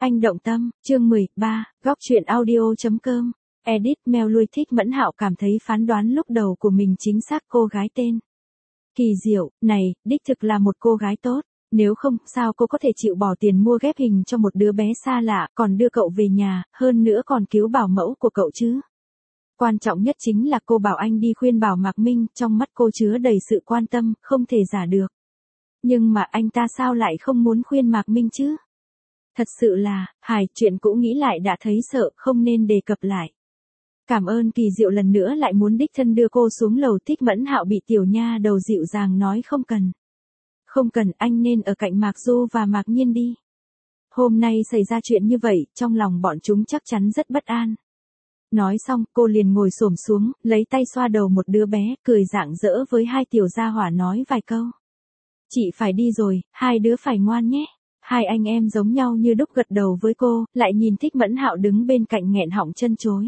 Anh động tâm, chương 13, góc truyện audio.com. Edit Mail lui Thích Mẫn Hạo cảm thấy phán đoán lúc đầu của mình chính xác, cô gái tên Kỳ Diệu, này, đích thực là một cô gái tốt. Nếu không, sao cô có thể chịu bỏ tiền mua ghép hình cho một đứa bé xa lạ, còn đưa cậu về nhà, hơn nữa còn cứu bảo mẫu của cậu chứ. Quan trọng nhất chính là cô bảo anh đi khuyên bảo Mạc Minh, trong mắt cô chứa đầy sự quan tâm, không thể giả được. Nhưng mà anh ta sao lại không muốn khuyên Mạc Minh chứ? Thật sự là, chuyện cũ nghĩ lại đã thấy sợ, không nên đề cập lại. Cảm ơn Kỳ Diệu lần nữa lại muốn đích thân đưa cô xuống lầu. Thích Mẫn Hạo bị tiểu nha đầu dịu dàng nói không cần. Không cần, anh nên ở cạnh Mạc Du và Mạc Nhiên đi. Hôm nay xảy ra chuyện như vậy, trong lòng bọn chúng chắc chắn rất bất an. Nói xong, cô liền ngồi xổm xuống, lấy tay xoa đầu một đứa bé, cười rạng rỡ với hai tiểu gia hỏa nói vài câu. Chị phải đi rồi, hai đứa phải ngoan nhé. Hai anh em giống nhau như đúc gật đầu với cô, lại nhìn Thích Mẫn Hạo đứng bên cạnh nghẹn họng chân chối.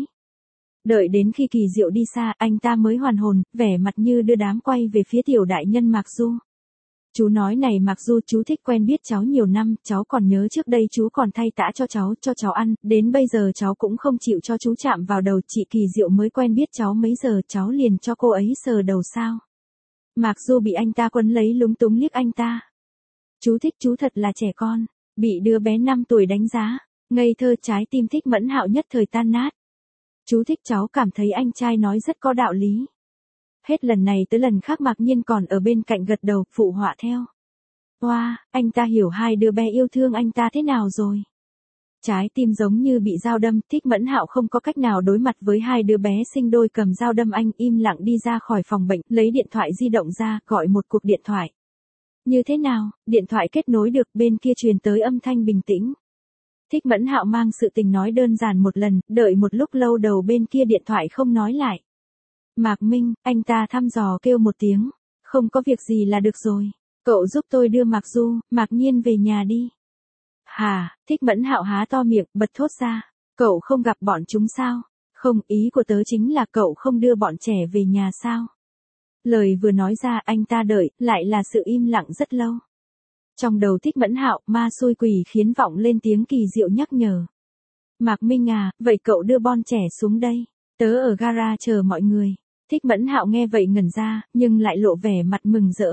Đợi đến khi Kỳ Diệu đi xa, anh ta mới hoàn hồn, vẻ mặt như đưa đám quay về phía tiểu đại nhân Mạc Du. Chú nói này Mạc Du, chú thích quen biết cháu nhiều năm, cháu còn nhớ trước đây chú còn thay tã cho cháu ăn, đến bây giờ cháu cũng không chịu cho chú chạm vào đầu. Chị Kỳ Diệu mới quen biết cháu mấy giờ, cháu liền cho cô ấy sờ đầu sao? Mạc Du bị anh ta quấn lấy lúng túng liếc anh ta. Chú Thích, chú thật là trẻ con, bị đứa bé 5 tuổi đánh giá, ngây thơ. Trái tim Thích Mẫn Hạo nhất thời tan nát. Chú Thích, cháu cảm thấy anh trai nói rất có đạo lý. Hết lần này tới lần khác Mạc Nhiên còn ở bên cạnh gật đầu, phụ họa theo. Wow, anh ta hiểu hai đứa bé yêu thương anh ta thế nào rồi. Trái tim giống như bị dao đâm, Thích Mẫn Hạo không có cách nào đối mặt với hai đứa bé sinh đôi cầm dao đâm anh, im lặng đi ra khỏi phòng bệnh, lấy điện thoại di động ra, gọi một cuộc điện thoại. Như thế nào, điện thoại kết nối được, bên kia truyền tới âm thanh bình tĩnh. Thích Mẫn Hạo mang sự tình nói đơn giản một lần, đợi một lúc lâu đầu bên kia điện thoại không nói lại. Mạc Minh, anh ta thăm dò kêu một tiếng, không có việc gì là được rồi, cậu giúp tôi đưa Mạc Du, Mạc Nhiên về nhà đi. Hà, Thích Mẫn Hạo há to miệng, bật thốt ra, cậu không gặp bọn chúng sao? Không, ý của tớ chính là cậu không đưa bọn trẻ về nhà sao? Lời vừa nói ra anh ta đợi, lại là sự im lặng rất lâu. Trong đầu Thích Mẫn Hạo, ma xui quỷ khiến vọng lên tiếng Kỳ Diệu nhắc nhở. Mạc Minh à, vậy cậu đưa bọn trẻ xuống đây, tớ ở gara chờ mọi người. Thích Mẫn Hạo nghe vậy ngẩn ra, nhưng lại lộ vẻ mặt mừng rỡ.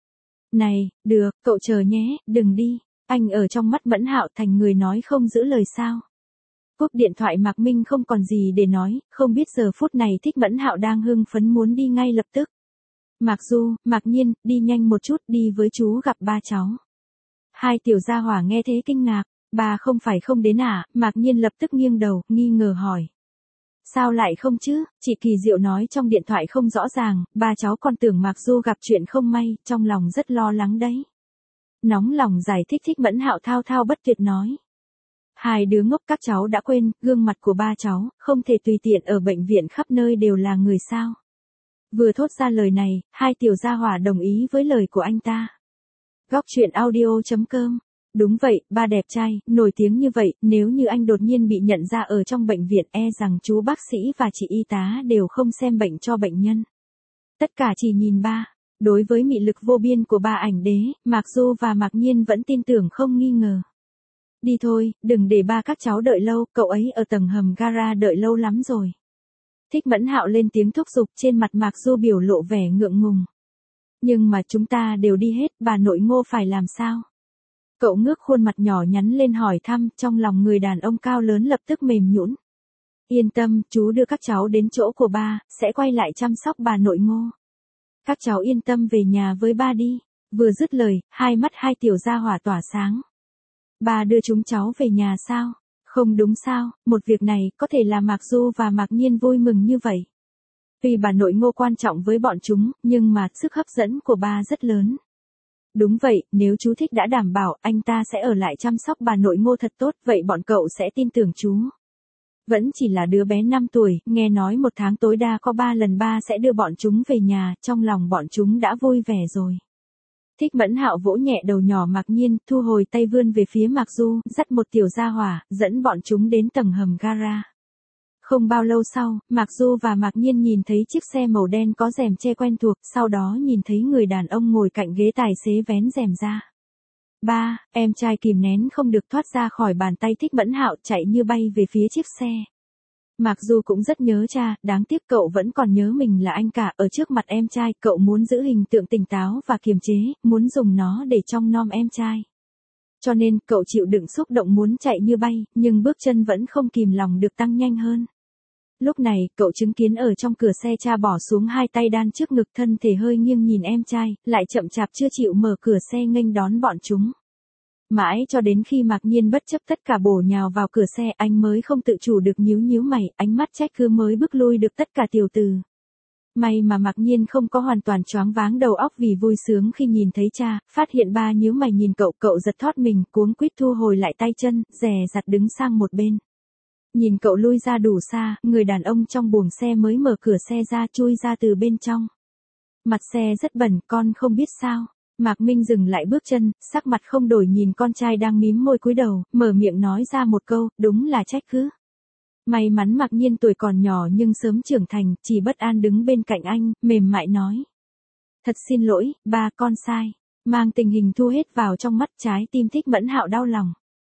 Này, được, cậu chờ nhé, đừng đi. Anh ở trong mắt Mẫn Hạo thành người nói không giữ lời sao. Cúp điện thoại Mạc Minh không còn gì để nói, không biết giờ phút này Thích Mẫn Hạo đang hưng phấn muốn đi ngay lập tức. Mạc Du, Mạc Nhiên, đi nhanh một chút, đi với chú gặp ba cháu. Hai tiểu gia hỏa nghe thế kinh ngạc, bà không phải không đến à? Mạc Nhiên lập tức nghiêng đầu, nghi ngờ hỏi. Sao lại không chứ, chị Kỳ Diệu nói trong điện thoại không rõ ràng, ba cháu còn tưởng Mạc Du gặp chuyện không may, trong lòng rất lo lắng đấy. Nóng lòng giải thích. Thích Mẫn Hạo thao thao bất tuyệt nói. Hai đứa ngốc, các cháu đã quên, gương mặt của ba cháu, không thể tùy tiện ở bệnh viện khắp nơi đều là người sao. Vừa thốt ra lời này, hai tiểu gia hỏa đồng ý với lời của anh ta. Góc truyện audio.com. Đúng vậy, ba đẹp trai, nổi tiếng như vậy, nếu như anh đột nhiên bị nhận ra ở trong bệnh viện, e rằng chú bác sĩ và chị y tá đều không xem bệnh cho bệnh nhân. Tất cả chỉ nhìn ba. Đối với mị lực vô biên của ba ảnh đế, Mạc Du và Mạc Nhiên vẫn tin tưởng không nghi ngờ. Đi thôi, đừng để ba các cháu đợi lâu, cậu ấy ở tầng hầm gara đợi lâu lắm rồi. Thích Mẫn Hạo lên tiếng thúc giục, trên mặt Mạc Du biểu lộ vẻ ngượng ngùng. Nhưng mà chúng ta đều đi hết, bà nội Ngô phải làm sao? Cậu ngước khuôn mặt nhỏ nhắn lên hỏi thăm, trong lòng người đàn ông cao lớn lập tức mềm nhũn. Yên tâm, chú đưa các cháu đến chỗ của ba, sẽ quay lại chăm sóc bà nội Ngô. Các cháu yên tâm về nhà với ba đi. Vừa dứt lời, hai mắt hai tiểu gia hỏa tỏa sáng. Ba đưa chúng cháu về nhà sao? Không đúng sao, một việc này có thể là Mạc Du và Mạc Nhiên vui mừng như vậy. Vì bà nội Ngô quan trọng với bọn chúng, nhưng mà sức hấp dẫn của ba rất lớn. Đúng vậy, nếu chú Thích đã đảm bảo anh ta sẽ ở lại chăm sóc bà nội Ngô thật tốt, vậy bọn cậu sẽ tin tưởng chú. Vẫn chỉ là đứa bé 5 tuổi, nghe nói một tháng tối đa có 3 lần ba sẽ đưa bọn chúng về nhà, trong lòng bọn chúng đã vui vẻ rồi. Thích Mẫn Hạo vỗ nhẹ đầu nhỏ Mạc Nhiên, thu hồi tay vươn về phía Mạc Du, dắt một tiểu gia hỏa, dẫn bọn chúng đến tầng hầm gara. Không bao lâu sau, Mạc Du và Mạc Nhiên nhìn thấy chiếc xe màu đen có rèm che quen thuộc, sau đó nhìn thấy người đàn ông ngồi cạnh ghế tài xế vén rèm ra. Ba, em trai kìm nén không được thoát ra khỏi bàn tay Thích Mẫn Hạo chạy như bay về phía chiếc xe. Mặc dù cũng rất nhớ cha, đáng tiếc cậu vẫn còn nhớ mình là anh cả, ở trước mặt em trai, cậu muốn giữ hình tượng tỉnh táo và kiềm chế, muốn dùng nó để trông nom em trai. Cho nên, cậu chịu đựng xúc động muốn chạy như bay, nhưng bước chân vẫn không kìm lòng được tăng nhanh hơn. Lúc này, cậu chứng kiến ở trong cửa xe cha bỏ xuống hai tay đan trước ngực, thân thể hơi nghiêng nhìn em trai, lại chậm chạp chưa chịu mở cửa xe nghênh đón bọn chúng. Mãi cho đến khi Mạc Nhiên bất chấp tất cả bổ nhào vào cửa xe, anh mới không tự chủ được nhíu nhíu mày, ánh mắt trách cứ mới bước lui được tất cả tiểu tử. May mà Mạc Nhiên không có hoàn toàn choáng váng đầu óc vì vui sướng khi nhìn thấy cha, phát hiện ba nhíu mày nhìn cậu, cậu giật thót mình, cuống quýt thu hồi lại tay chân, dè dặt đứng sang một bên. Nhìn cậu lui ra đủ xa, người đàn ông trong buồng xe mới mở cửa xe ra, chui ra từ bên trong. Mặt xe rất bẩn, con không biết sao. Mạc Minh dừng lại bước chân, sắc mặt không đổi nhìn con trai đang mím môi cúi đầu, mở miệng nói ra một câu, đúng là trách cứ. May mắn Mạc Nhiên tuổi còn nhỏ nhưng sớm trưởng thành, chỉ bất an đứng bên cạnh anh, mềm mại nói. Thật xin lỗi, ba, con sai. Mang tình hình thu hết vào trong mắt, trái tim Thích Mẫn Hạo đau lòng.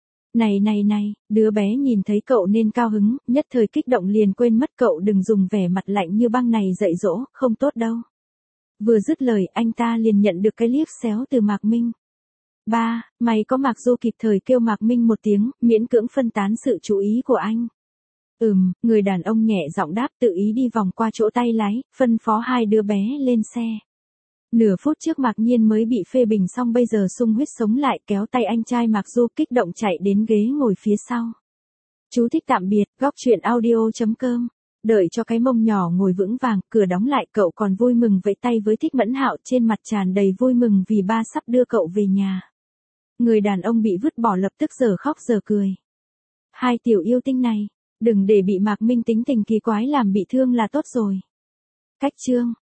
Này, đứa bé nhìn thấy cậu nên cao hứng, nhất thời kích động liền quên mất cậu đừng dùng vẻ mặt lạnh như băng này dạy dỗ, không tốt đâu. Vừa dứt lời anh ta liền nhận được cái liếc xéo từ Mạc Minh. Ba, mày có Mạc Du kịp thời kêu Mạc Minh một tiếng, miễn cưỡng phân tán sự chú ý của anh. Người đàn ông nhẹ giọng đáp, tự ý đi vòng qua chỗ tay lái, phân phó hai đứa bé lên xe. Nửa phút trước Mạc Nhiên mới bị phê bình xong bây giờ sung huyết sống lại, kéo tay anh trai Mạc Du kích động chạy đến ghế ngồi phía sau. Chú thích tạm biệt, góc truyện audio.com. Đợi cho cái mông nhỏ ngồi vững vàng, cửa đóng lại, cậu còn vui mừng vẫy tay với Thích Mẫn Hạo, trên mặt tràn đầy vui mừng vì ba sắp đưa cậu về nhà. Người đàn ông bị vứt bỏ lập tức giờ khóc giờ cười. Hai tiểu yêu tinh này, đừng để bị Mạc Minh tính tình kỳ quái làm bị thương là tốt rồi. Cách chương